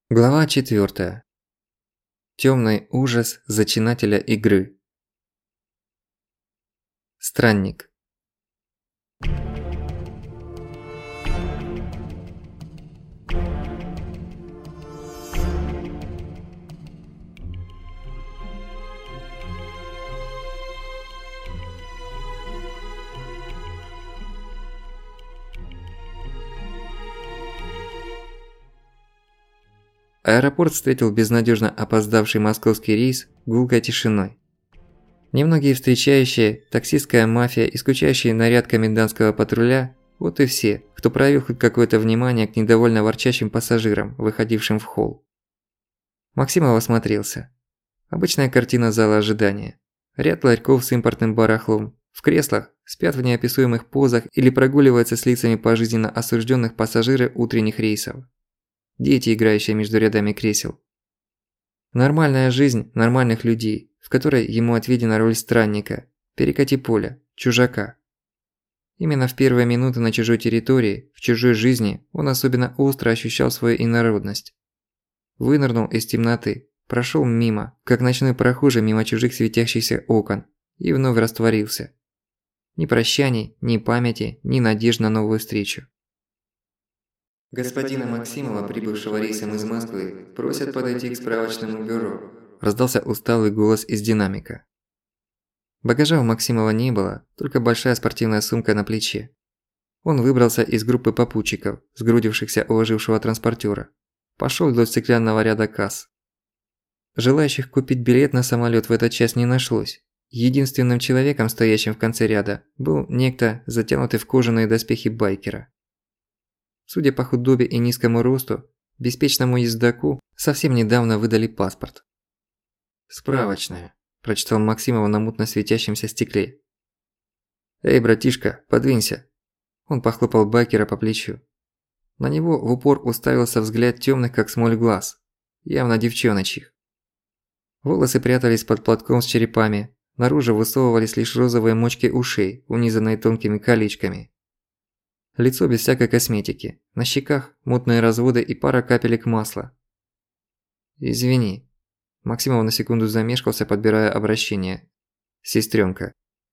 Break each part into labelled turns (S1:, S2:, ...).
S1: Глава 4. Тёмный ужас зачинателя игры. Странник. Аэропорт встретил безнадёжно опоздавший московский рейс гулкой тишиной. Немногие встречающие, таксистская мафия и скучающий наряд комендантского патруля – вот и все, кто проявил хоть какое-то внимание к недовольно ворчащим пассажирам, выходившим в холл. Максимов осмотрелся. Обычная картина зала ожидания. Ряд ларьков с импортным барахлом. В креслах спят в неописуемых позах или прогуливаются с лицами пожизненно осужденных пассажиры утренних рейсов. Дети, играющие между рядами кресел. Нормальная жизнь нормальных людей, в которой ему отведена роль странника, перекати поля, чужака. Именно в первые минуты на чужой территории, в чужой жизни он особенно остро ощущал свою инородность. Вынырнул из темноты, прошёл мимо, как ночной прохожий мимо чужих светящихся окон, и вновь растворился. Ни прощаний, ни памяти, ни надежд на новую встречу.
S2: «Господина Максимова, прибывшего рейсом из Москвы, просят подойти к справочному бюро»,
S1: – раздался усталый голос из динамика. Багажа у Максимова не было, только большая спортивная сумка на плече. Он выбрался из группы попутчиков, сгрудившихся у ожившего транспортёра. Пошёл вдоль стеклянного ряда касс. Желающих купить билет на самолёт в этот час не нашлось. Единственным человеком, стоящим в конце ряда, был некто, затянутый в кожаные доспехи байкера. Судя по худобе и низкому росту, беспечному ездаку совсем недавно выдали паспорт.
S2: «Справочная»,
S1: – прочитал Максимов на мутно светящемся стекле. «Эй, братишка, подвинься!» Он похлопал байкера по плечу. На него в упор уставился взгляд тёмных как смоль глаз, явно девчоночьих. Волосы прятались под платком с черепами, наружу высовывались лишь розовые мочки ушей, унизанные тонкими колечками. Лицо без всякой косметики, на щеках мутные разводы и пара капелек масла. «Извини». Максимов на секунду замешкался, подбирая обращение. «Сестрёнка».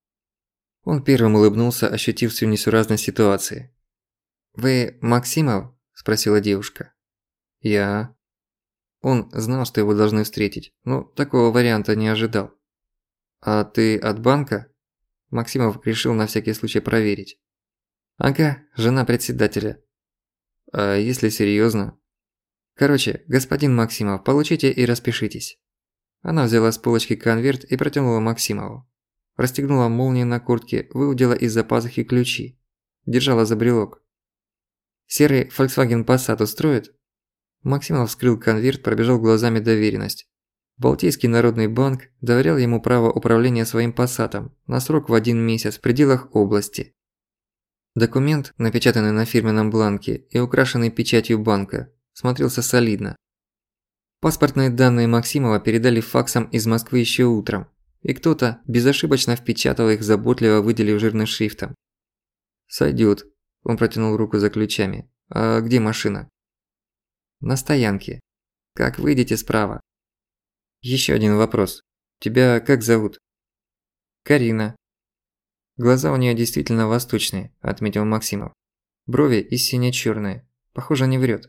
S1: Он первым улыбнулся, ощутив всю несуразность ситуации. «Вы Максимов?» – спросила девушка. «Я». Он знал, что его должны встретить, но такого варианта не ожидал. «А ты от банка?» Максимов решил на всякий случай проверить. «Ага, жена председателя». «А если серьёзно?» «Короче, господин Максимов, получите и распишитесь». Она взяла с полочки конверт и протянула Максимову. Расстегнула молнии на куртке, выудила из-за пазухи ключи. Держала за брелок. «Серый Volkswagen Passat устроит?» Максимов вскрыл конверт, пробежал глазами доверенность. Балтийский народный банк доверял ему право управления своим Пассатом на срок в 1 месяц в пределах области. Документ, напечатанный на фирменном бланке и украшенный печатью банка, смотрелся солидно. Паспортные данные Максимова передали факсом из Москвы ещё утром, и кто-то безошибочно впечатал их, заботливо выделив жирным шрифтом. «Сойдёт», – он протянул руку за ключами. «А где машина?» «На стоянке. Как выйдете справа». «Ещё один вопрос. Тебя как зовут?» «Карина». «Глаза у неё действительно восточные», – отметил Максимов. «Брови и сине-чёрные. Похоже, не врёт».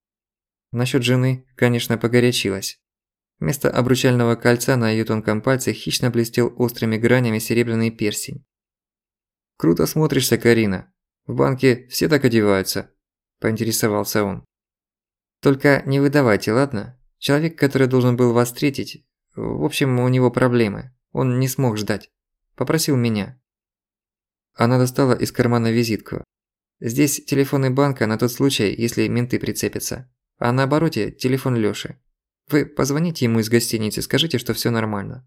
S1: Насчёт жены, конечно, погорячилась. Вместо обручального кольца на её тонком пальце хищно блестел острыми гранями серебряный перстень. «Круто смотришься, Карина. В банке все так одеваются», – поинтересовался он. «Только не выдавайте, ладно? Человек, который должен был вас встретить, в общем, у него проблемы. Он не смог ждать. Попросил меня». Она достала из кармана визитку. «Здесь телефоны банка на тот случай, если менты прицепятся. А на обороте телефон Лёши. Вы позвоните ему из гостиницы, скажите, что всё нормально».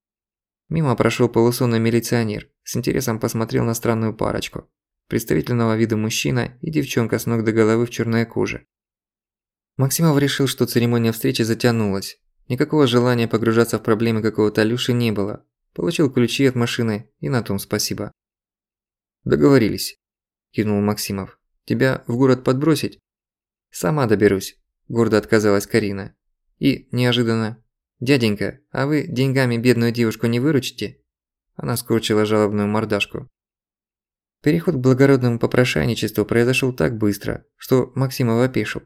S1: Мимо прошёл полусонный милиционер, с интересом посмотрел на странную парочку. Представительного вида мужчина и девчонка с ног до головы в чёрной коже. Максимов решил, что церемония встречи затянулась. Никакого желания погружаться в проблемы какого-то Лёши не было. Получил ключи от машины, и на том спасибо. «Договорились», – кивнул Максимов. «Тебя в город подбросить?» «Сама доберусь. гордо отказалась Карина. И, неожиданно: «Дяденька, а вы деньгами бедную девушку не выручите?» Она скорчила жалобную мордашку. Переход к благородному попрошайничеству произошел так быстро, что Максимов опешил.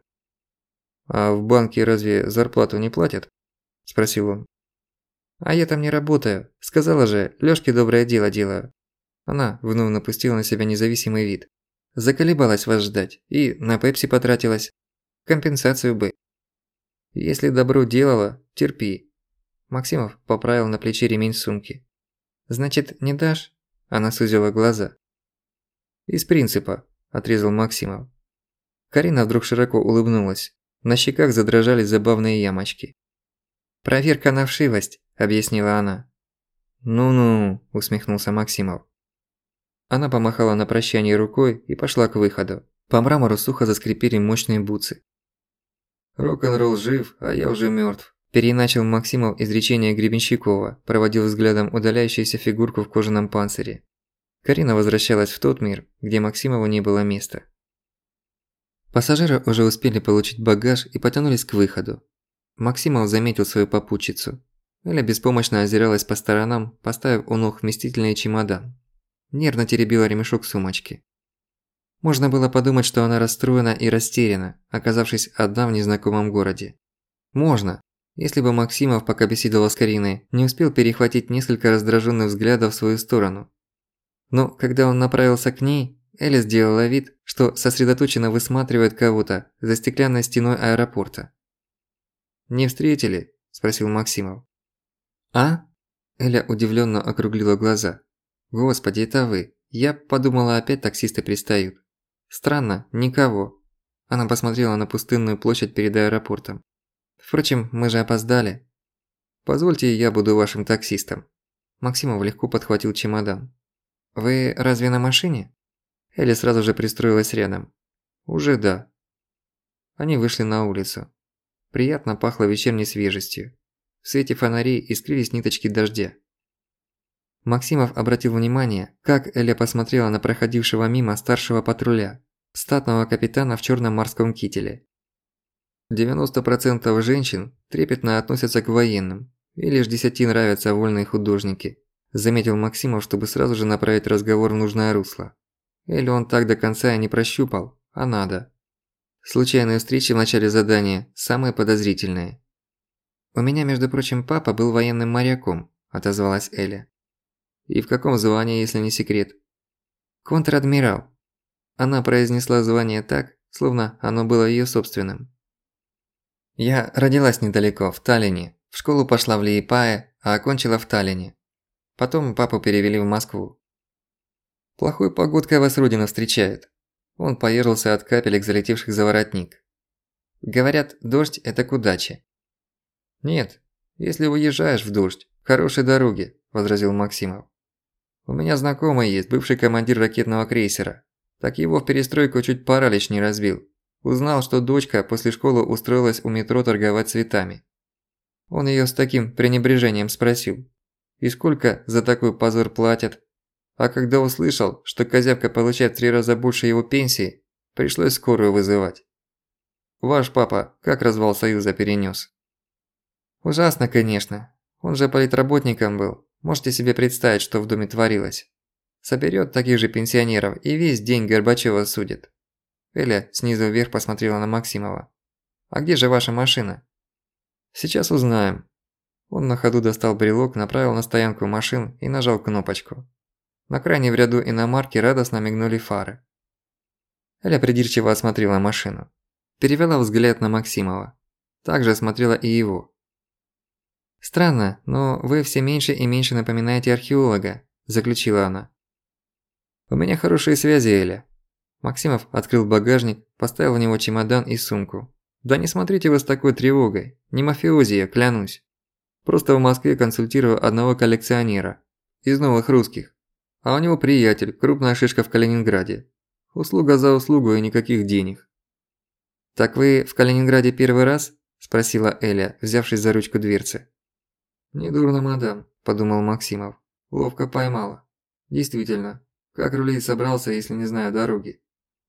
S1: «А в банке разве зарплату не платят?» – спросил он. «А я там не работаю. Сказала же, Лёшке доброе дело делаю». Она вновь напустила на себя независимый вид. Заколебалась вас ждать и на пепси потратилась. Компенсацию бы. Если добро делала, терпи. Максимов поправил на плече ремень сумки. «Значит, не дашь?» Она сузила глаза. «Из принципа», – отрезал Максимов. Карина вдруг широко улыбнулась. На щеках задрожали забавные ямочки. «Проверка на вшивость», – объяснила она. «Ну-ну», – усмехнулся Максимов. Она помахала на прощание рукой и пошла к выходу. По мрамору сухо заскрипели мощные бутсы. «Рок-н-ролл жив, а я уже мёртв», – переиначил Максимов изречение Гребенщикова, проводил взглядом удаляющуюся фигурку в кожаном панцире. Карина возвращалась в тот мир, где Максимову не было места. Пассажиры уже успели получить багаж и потянулись к выходу. Максимов заметил свою попутчицу. Эля беспомощно озиралась по сторонам, поставив у ног вместительный чемодан. Нервно теребила ремешок сумочки. Можно было подумать, что она расстроена и растеряна, оказавшись одна в незнакомом городе. Можно, если бы Максимов, пока беседовал с Кариной, не успел перехватить несколько раздраженных взглядов в свою сторону. Но когда он направился к ней, Эля сделала вид, что сосредоточенно высматривает кого-то за стеклянной стеной аэропорта. «Не встретили?» – спросил Максимов. «А?» – Эля удивленно округлила глаза. «Господи, это вы. Я подумала, опять таксисты пристают. Странно, никого». Она посмотрела на пустынную площадь перед аэропортом. «Впрочем, мы же опоздали. Позвольте, я буду вашим таксистом». Максимов легко подхватил чемодан. «Вы разве на машине?» Эля сразу же пристроилась рядом. «Уже да». Они вышли на улицу. Приятно пахло вечерней свежестью. В свете фонарей искрились ниточки дождя. Максимов обратил внимание, как Эля посмотрела на проходившего мимо старшего патруля, статного капитана в чёрном морском кителе. 90% женщин трепетно относятся к военным, и лишь 10 нравятся вольные художники, заметил Максимов, чтобы сразу же направить разговор в нужное русло. Элю он так до конца и не прощупал, а надо. Случайные встречи в начале задания – самые подозрительные. «У меня, между прочим, папа был военным моряком», – отозвалась Эля. «И в каком звании, если не секрет?» «Контр-адмирал». Она произнесла звание так, словно оно было её собственным. «Я родилась недалеко, в Таллине, в школу пошла в Лиепае, а окончила в Таллине. Потом папу перевели в Москву. Плохой погодкой вас родина встречает». Он поёжился от капелек, залетевших за воротник. «Говорят, дождь – это к удаче». «Нет, если уезжаешь в дождь, хорошей дороги», – возразил Максимов. «У меня знакомый есть, бывший командир ракетного крейсера. Так его в перестройку чуть паралич не разбил. Узнал, что дочка после школы устроилась у метро торговать цветами. Он её с таким пренебрежением спросил: «И сколько за такой позор платят?» А когда услышал, что козявка получает в 3 раза больше его пенсии, пришлось скорую вызывать. Ваш папа как развал Союза перенёс? Ужасно, конечно. Он же политработником был. Можете себе представить, что в доме творилось. Соберёт таких же пенсионеров и весь день Горбачёва судит. Эля снизу вверх посмотрела на Максимова. «А где же ваша машина?» «Сейчас узнаем». Он на ходу достал брелок, направил на стоянку машин и нажал кнопочку. На крайней в ряду иномарки радостно мигнули фары. Эля придирчиво осмотрела машину. Перевела взгляд на Максимова. Также осмотрела и его. «Странно, но вы все меньше и меньше напоминаете археолога», – заключила она. «У меня хорошие связи, Эля». Максимов открыл багажник, поставил в него чемодан и сумку. «Да не смотрите вы с такой тревогой. Не мафиози я, клянусь. Просто в Москве консультирую одного коллекционера. Из новых русских. А у него приятель, крупная шишка в Калининграде. Услуга за услугу и никаких денег». «Так вы в Калининграде первый раз?» – спросила Эля, взявшись за ручку дверцы. «Недурно, мадам», – подумал Максимов. «Ловко поймала. Действительно, как рулить собрался, если не знаю дороги?»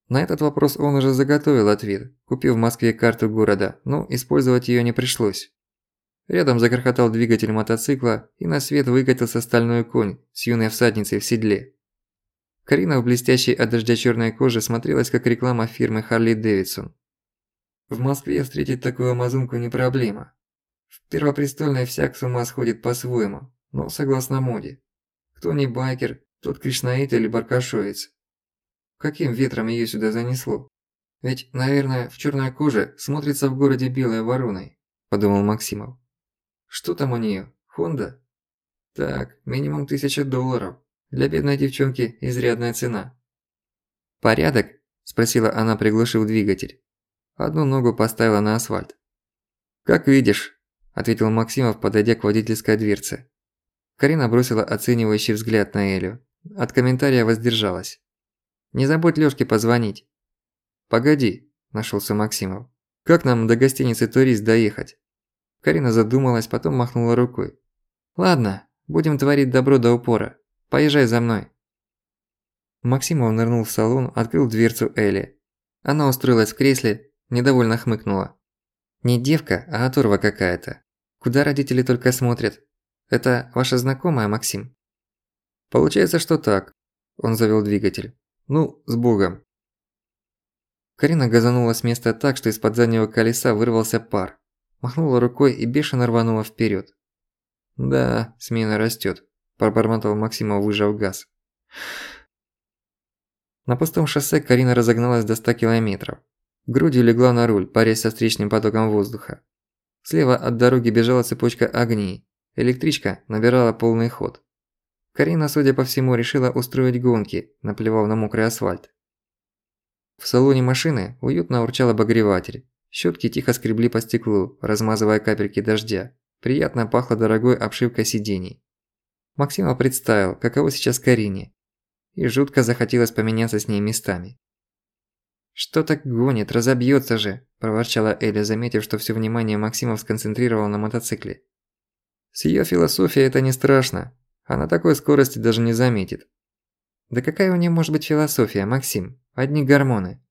S1: На этот вопрос он уже заготовил ответ, купив в Москве карту города, но использовать её не пришлось. Рядом загрохотал двигатель мотоцикла, и на свет выкатился стальной конь с юной всадницей в седле. Карина в блестящей от дождя чёрной коже смотрелась как реклама фирмы Harley Davidson. В Москве встретить такую амазонку не проблема. В Первопрестольной всяк с ума сходит по-своему, но согласно моде. Кто не байкер, тот кришнаит или баркашовец. Каким ветром её сюда занесло? Ведь, наверное, в чёрной коже смотрится в городе белой вороной, подумал Максимов. Что там у неё? Хонда? Так, минимум $1000. Для бедной девчонки изрядная цена. «Порядок?» – спросила она, приглушив двигатель. Одну ногу поставила на асфальт. «Как видишь», – ответил Максимов, подойдя к водительской дверце. Карина бросила оценивающий взгляд на Элю. От комментария воздержалась. «Не забудь Лёшке позвонить». «Погоди», – нашёлся Максимов. «Как нам до гостиницы «Турист» доехать?» Карина задумалась, потом махнула рукой. «Ладно, будем творить добро до упора. Поезжай за мной». Максимов нырнул в салон, открыл дверцу Эли. Она устроилась в кресле, недовольно хмыкнула. «Не девка, а оторва какая-то. Куда родители только смотрят. Это ваша знакомая, Максим?» «Получается, что так». Он завёл двигатель. «Ну, с Богом». Карина газанула с места так, что из-под заднего колеса вырвался пар. Махнула рукой и бешено рванула вперёд. «Да, смена растёт», – пробормотал Максимов, выжав газ. На пустом шоссе Карина разогналась до 100 километров. Грудью легла на руль, парясь со встречным потоком воздуха. Слева от дороги бежала цепочка огней. Электричка набирала полный ход. Карина, судя по всему, решила устроить гонки, наплевав на мокрый асфальт. В салоне машины уютно урчал обогреватель. Щётки тихо скребли по стеклу, размазывая капельки дождя. Приятно пахло дорогой обшивкой сидений. Максимов представил, каково сейчас Карине. И жутко захотелось поменяться с ней местами. «Что так гонит, разобьётся же», – проворчала Эля, заметив, что всё внимание Максимов сконцентрировал на мотоцикле. С её философией это не страшно. Она такой скорости даже не заметит. Да какая у неё может быть философия, Максим? Одни гормоны.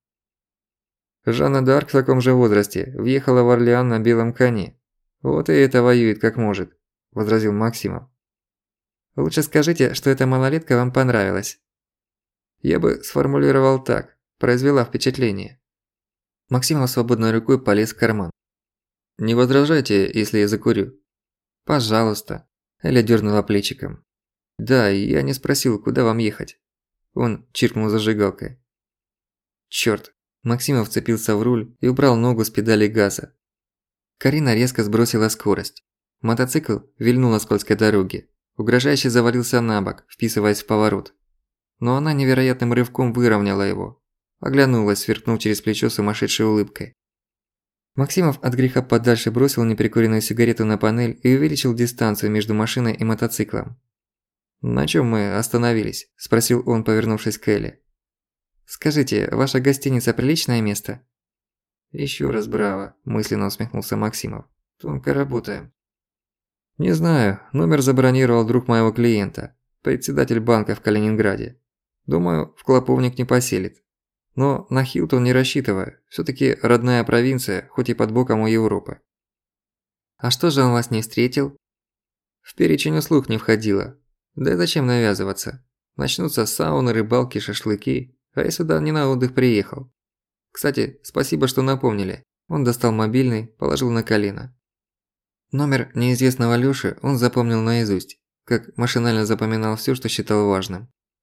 S1: Жанна д'Арк в таком же возрасте въехала в Орлеан на белом коне. Вот и это воюет как может, возразил Максимов. Лучше скажите, что эта малолетка вам понравилась. Я бы сформулировал так: произвела впечатление. Максимов свободной рукой полез в карман. Не возражайте, если я закурю? Пожалуйста. Эля дёрнула плечиком. Да, я не спросил, куда вам ехать. Он чиркнул зажигалкой. Чёрт. Максимов вцепился в руль и убрал ногу с педали газа. Карина резко сбросила скорость. Мотоцикл вильнул на скользкой дороге. Угрожающе завалился на бок, вписываясь в поворот. Но она невероятным рывком выровняла его. Оглянулась, сверкнув через плечо сумасшедшей улыбкой. Максимов от греха подальше бросил неприкуренную сигарету на панель и увеличил дистанцию между машиной и мотоциклом. «На чём мы остановились?» – спросил он, повернувшись к Элле. «Скажите, ваша гостиница приличное место?» «Ещё раз браво», – мысленно усмехнулся Максимов. «Тонко работаем». «Не знаю, номер забронировал друг моего клиента, председатель банка в Калининграде. Думаю, в клоповник не поселит. Но на Хилтон не рассчитываю, всё-таки родная провинция, хоть и под боком у Европы». «А что же он вас не встретил?» «В перечень услуг не входило. Да и зачем навязываться? Начнутся сауны, рыбалки, шашлыки, а я сюда не на отдых приехал. Кстати, спасибо, что напомнили». Он достал мобильный, положил на колено. Номер неизвестного Лёши он запомнил наизусть, как машинально запоминал всё, что считал важным.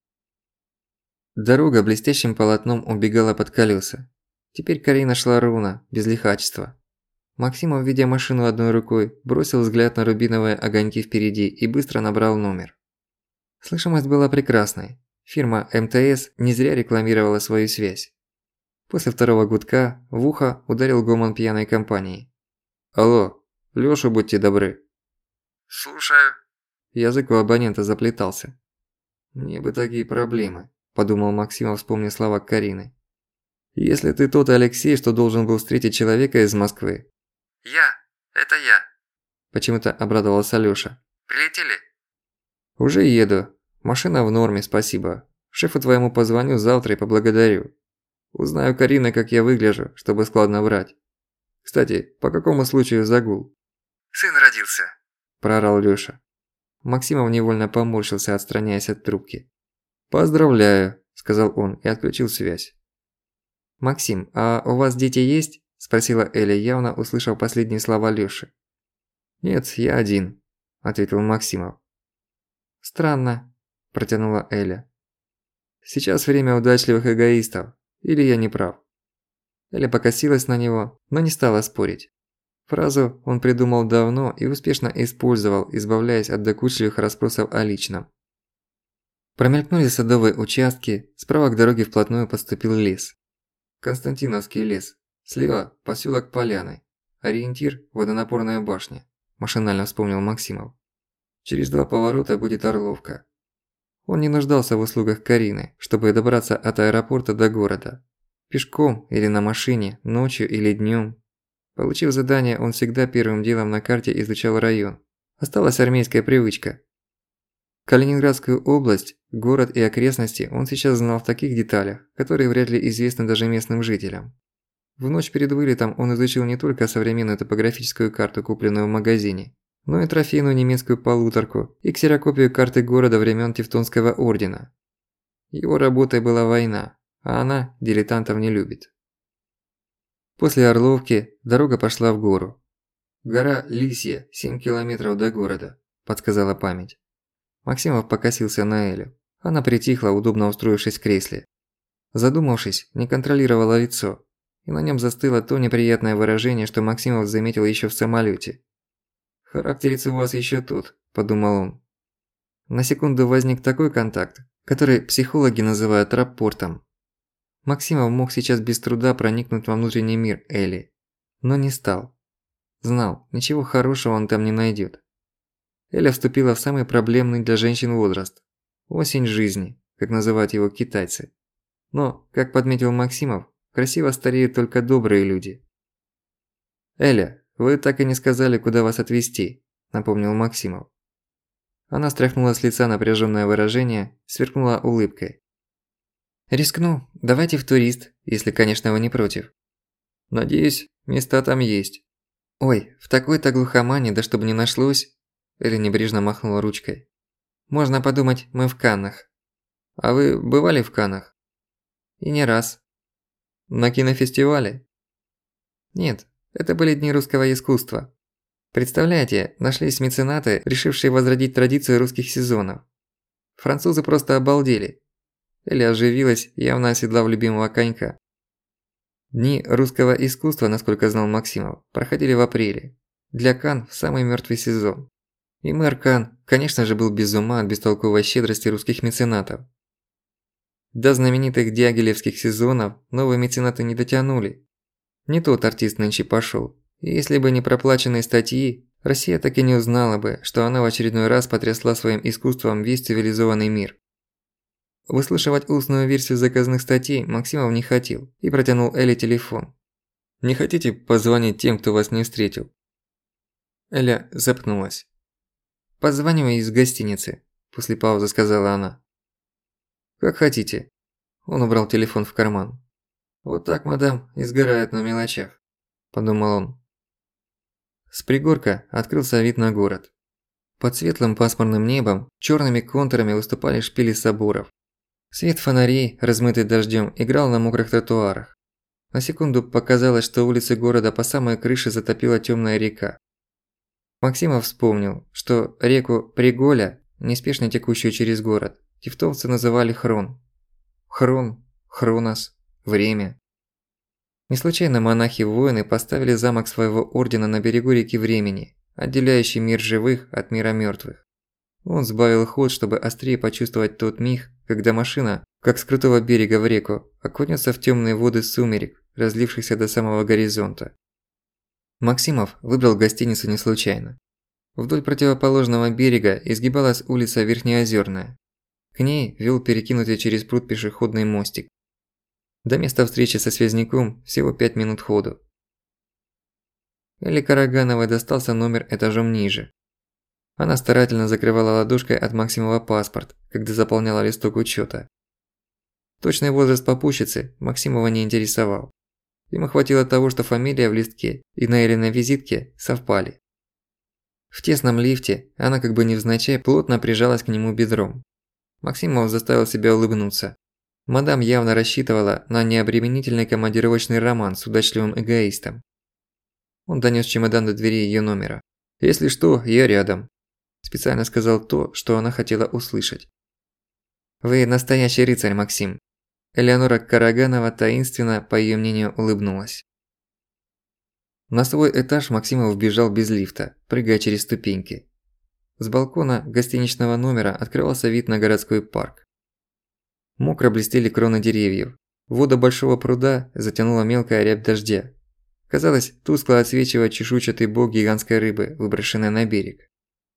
S1: Дорога блестящим полотном убегала под колёса. Теперь Карина шла ровно, без лихачества. Максимов, видя машину одной рукой, бросил взгляд на рубиновые огоньки впереди и быстро набрал номер. Слышимость была прекрасной. Фирма МТС не зря рекламировала свою связь. После второго гудка в ухо ударил гомон пьяной компании. «Алло, Лёша, будьте добры».
S3: «Слушаю».
S1: Язык у абонента заплетался. «Мне бы такие проблемы», – подумал Максимов, вспомнив слова Карины. «Если ты тот Алексей, что должен был встретить человека из Москвы».
S3: Это я.
S1: Почему-то обрадовался Лёша.
S3: Прилетели?»
S1: «Уже еду. Машина в норме, спасибо. Шефу твоему позвоню завтра и поблагодарю». Узнаю Карина, как я выгляжу, чтобы складно врать. Кстати, по какому случаю загул?»
S3: «Сын родился».
S1: Проорал Лёша. Максимов невольно поморщился, отстраняясь от трубки. «Поздравляю», – сказал он и отключил связь. «Максим, а у вас дети есть?» – спросила Эля, явно услышав последние слова Лёши. «Нет, я один», – ответил Максимов. «Странно», – протянула Эля. «Сейчас время удачливых эгоистов. Или я не прав?» Эля покосилась на него, но не стала спорить. Фразу он придумал давно и успешно использовал, избавляясь от докучливых расспросов о личном. Промелькнули садовые участки, справа к дороге вплотную подступил лес. Константиновский лес. Слева – посёлок Поляны. Ориентир – водонапорная башня. Машинально вспомнил Максимов. Через 2 поворота будет Орловка. Он не нуждался в услугах Карины, чтобы добраться от аэропорта до города. Пешком или на машине, ночью или днём. Получив задание, он всегда первым делом на карте изучал район. Осталась армейская привычка. Калининградскую область, город и окрестности он сейчас знал в таких деталях, которые вряд ли известны даже местным жителям. В ночь перед вылетом он изучил не только современную топографическую карту, купленную в магазине, но и трофейную немецкую полуторку и ксерокопию карты города времен Тевтонского ордена. Его работой была война, а она дилетантов не любит. После Орловки дорога пошла в гору. «Гора Лисья, 7 километров до города», – подсказала память. Максимов покосился на Элю. Она притихла, удобно устроившись в кресле. Задумавшись, не контролировала лицо, и на нём застыло то неприятное выражение, что Максимов заметил ещё в самолёте. «Характерец у вас ещё тот», – подумал он. На секунду возник такой контакт, который психологи называют рапортом. Максимов мог сейчас без труда проникнуть во внутренний мир Эли, но не стал. Знал, ничего хорошего он там не найдёт. Эля вступила в самый проблемный для женщин возраст – осень жизни, как называют его китайцы. Но, как подметил Максимов, красиво стареют только добрые люди. «Эля, вы так и не сказали, куда вас отвезти», – напомнил Максимов. Она стряхнула с лица напряжённое выражение, сверкнула улыбкой. «Рискну, давайте в турист, если, конечно, вы не против». «Надеюсь, места там есть». «Ой, в такой-то глухомане, да чтобы не нашлось». Эля небрежно махнула ручкой. «Можно подумать, мы в Каннах». «А вы бывали в Каннах?» «И не раз». «На кинофестивале?» «Нет, это были дни русского искусства. Представляете, нашлись меценаты, решившие возродить традицию русских сезонов. Французы просто обалдели». Эля оживилась, явно оседлав любимого конька. Дни русского искусства, насколько знал Максимов, проходили в апреле. Для Канн в самый мёртвый сезон. И мэр Канн, конечно же, был без ума от бестолковой щедрости русских меценатов. До знаменитых дягилевских сезонов новые меценаты не дотянули. Не тот артист нынче пошёл. И если бы не проплаченные статьи, Россия так и не узнала бы, что она в очередной раз потрясла своим искусством весь цивилизованный мир. Выслушивать устную версию заказных статей Максимов не хотел и протянул Эле телефон. «Не хотите позвонить тем, кто вас не встретил?» Эля запнулась. «Позвоню из гостиницы», – после паузы сказала она. «Как хотите». Он убрал телефон в карман. «Вот так, мадам, и сгорает на мелочах», – подумал он. С пригорка открылся вид на город. Под светлым пасмурным небом чёрными контурами выступали шпили соборов. Свет фонарей, размытый дождём, играл на мокрых тротуарах. На секунду показалось, что улицы города по самой крыше затопила тёмная река. Максимов вспомнил, что реку Приголя, неспешно текущую через город, тевтонцы называли Хрон. Хрон, Хронос, время. Не случайно монахи-воины поставили замок своего ордена на берегу реки Времени, отделяющий мир живых от мира мёртвых. Он сбавил ход, чтобы острее почувствовать тот миг, когда машина, как с крутого берега в реку, окунется в тёмные воды сумерек, разлившихся до самого горизонта. Максимов выбрал гостиницу не случайно. Вдоль противоположного берега изгибалась улица Верхнеозерная. К ней вел перекинутый через пруд пешеходный мостик. До места встречи со связняком всего 5 минут ходу. Элле Карагановой достался номер этажом ниже. Она старательно закрывала ладошкой от Максимова паспорт, когда заполняла листок учёта. Точный возраст попутчицы Максимова не интересовал. Ему хватило того, что фамилия в листке и на Элиной визитке совпали. В тесном лифте она как бы невзначай плотно прижалась к нему бедром. Максимов заставил себя улыбнуться. Мадам явно рассчитывала на необременительный командировочный роман с удачливым эгоистом. Он донёс чемодан до двери её номера. «Если что, я рядом», – специально сказал то, что она хотела услышать. «Вы настоящий рыцарь, Максим». Элеонора Караганова таинственно, по её мнению, улыбнулась. На свой этаж Максимов бежал без лифта, прыгая через ступеньки. С балкона гостиничного номера открывался вид на городской парк. Мокро блестели кроны деревьев. Воду большого пруда затянула мелкая рябь дождя. Казалось, тускло отсвечивает чешуйчатый бок гигантской рыбы, выброшенной на берег.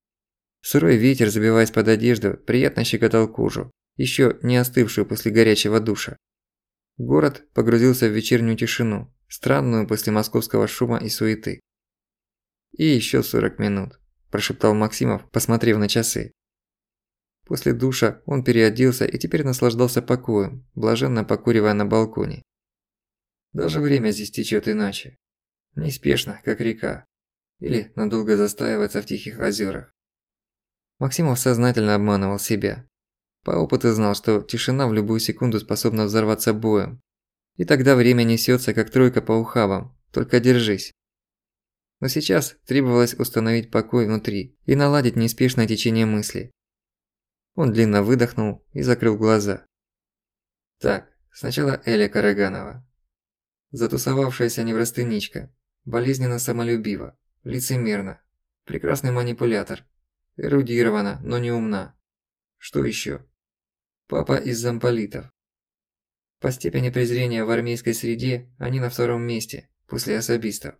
S1: Сырой ветер, забиваясь под одежду, приятно щекотал кожу, ещё не остывшую после горячего душа. Город погрузился в вечернюю тишину, странную после московского шума и суеты. «И ещё 40 минут», – прошептал Максимов, посмотрев на часы. После душа он переоделся и теперь наслаждался покоем, блаженно покуривая на балконе. Даже время здесь течёт иначе. Неспешно, как река. Или надолго застаивается в тихих озерах. Максимов сознательно обманывал себя. По опыту знал, что тишина в любую секунду способна взорваться боем. И тогда время несётся, как тройка по ухабам, только держись. Но сейчас требовалось установить покой внутри и наладить неспешное течение мыслей. Он длинно выдохнул и закрыл глаза. Так, сначала Эля Караганова. Затусовавшаяся неврастеничка, болезненно самолюбива, лицемерна, прекрасный манипулятор, эрудирована, но не умна. Что ещё? Папа из замполитов. По степени презрения в армейской среде они на втором месте, после особистов.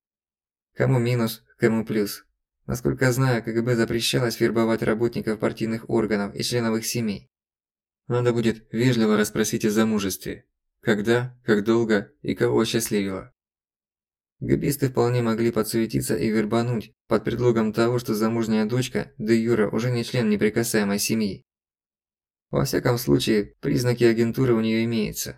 S1: Кому минус, кому плюс. Насколько знаю, КГБ запрещалось вербовать работников партийных органов и членов их семей. Надо будет вежливо расспросить о замужестве. Когда, как долго и кого осчастливило. ГБисты вполне могли подсуетиться и вербануть под предлогом того, что замужняя дочка де юре уже не член неприкасаемой семьи. Во всяком случае, признаки агентуры у неё имеются.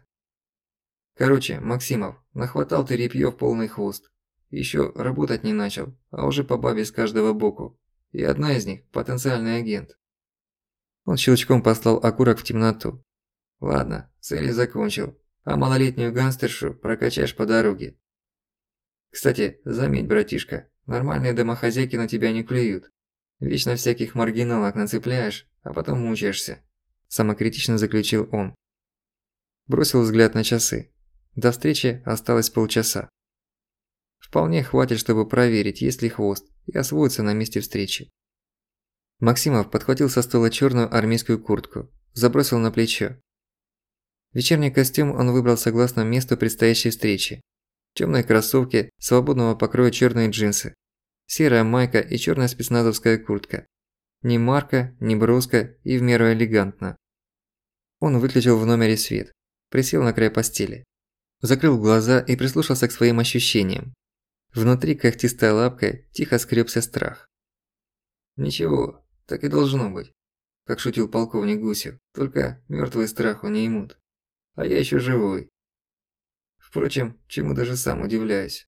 S1: Короче, Максимов, нахватал ты репьёв полный хвост. Ещё работать не начал, а уже по бабе с каждого боку. И одна из них – потенциальный агент. Он щелчком послал окурок в темноту. Ладно, цели закончил, а малолетнюю гангстершу прокачаешь по дороге. Кстати, заметь, братишка, нормальные домохозяйки на тебя не клюют. Вечно всяких маргиналок нацепляешь, а потом мучаешься. Самокритично заключил он. Бросил взгляд на часы. До встречи осталось полчаса. Вполне хватит, чтобы проверить, есть ли хвост, и освоиться на месте встречи. Максимов подхватил со стола чёрную армейскую куртку, забросил на плечо. Вечерний костюм он выбрал согласно месту предстоящей встречи. Тёмные кроссовки, свободного покроя чёрные джинсы, серая майка и чёрная спецназовская куртка. Ни марка, ни броско и в меру элегантно. Он выключил в номере свет, присел на край постели, закрыл глаза и прислушался к своим ощущениям. Внутри когтистой лапкой тихо скребся страх. Ничего, так и должно быть, как шутил полковник Гусев, только мёртвые страху не имут. А я ещё живой. Впрочем, чему даже сам удивляюсь.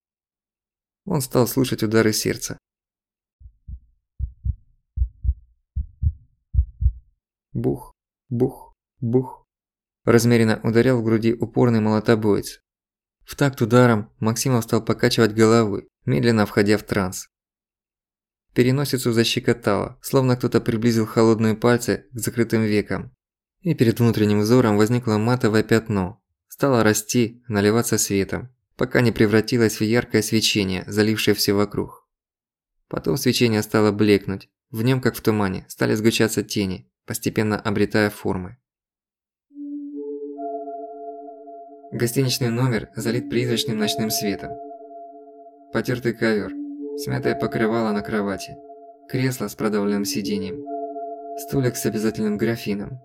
S1: Он стал слушать удары сердца. Бух, бух, бух. Размеренно ударял в груди упорный молотобоец. В такт ударом Максимов стал покачивать головой, медленно входя в транс. Переносицу защекотало, словно кто-то приблизил холодные пальцы к закрытым векам. И перед внутренним взором возникло матовое пятно. Стало расти, наливаться светом, пока не превратилось в яркое свечение, залившее всё вокруг. Потом свечение стало блекнуть, в нём, как в тумане, стали сгущаться тени, постепенно обретая формы. Гостиничный номер залит призрачным ночным светом. Потертый ковер, смятое покрывало на кровати, кресло с продавленным сиденьем, столик с обязательным графином.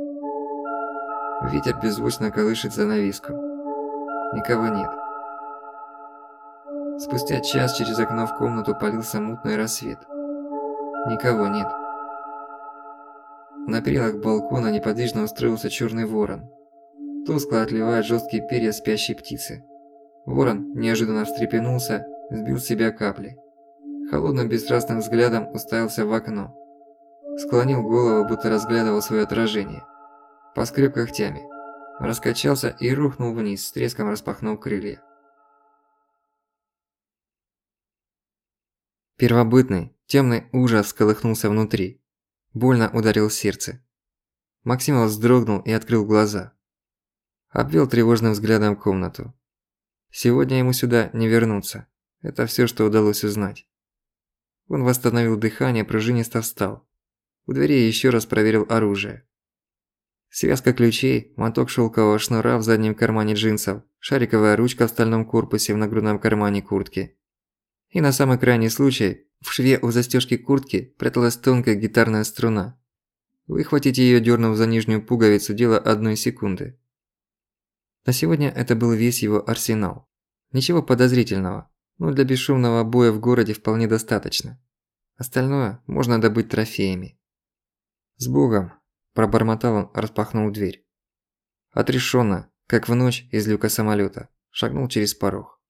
S1: Ветер беззвучно колышет занавеску. Никого нет. Спустя час через окно в комнату полился мутный рассвет. Никого нет. На перилах балкона неподвижно устроился чёрный ворон. тускло отливают жесткие перья спящей птицы. Ворон неожиданно встрепенулся, сбил с себя капли. Холодным бесстрастным взглядом уставился в окно. Склонил голову, будто разглядывал свое отражение. Поскреб когтями. Раскачался и рухнул вниз, с треском распахнув крылья. Первобытный, темный ужас всколыхнулся внутри. Больно ударил сердце. Максимов вздрогнул и открыл глаза. Обвел тревожным взглядом комнату. Сегодня ему сюда не вернуться. Это всё, что удалось узнать. Он восстановил дыхание, пружинисто встал. У двери ещё раз проверил оружие. Связка ключей, моток шелкового шнура в заднем кармане джинсов, шариковая ручка в стальном корпусе в нагрудном кармане куртки. И на самый крайний случай в шве у застежки куртки пряталась тонкая гитарная струна. Выхватить её, дёрнув за нижнюю пуговицу, дело 1 секунды. На сегодня это был весь его арсенал. Ничего подозрительного, но для бесшумного боя в городе вполне достаточно. Остальное можно добыть трофеями. «С Богом!» – пробормотал он, распахнул дверь. Отрешённо, как в ночь из люка самолёта, шагнул через порог.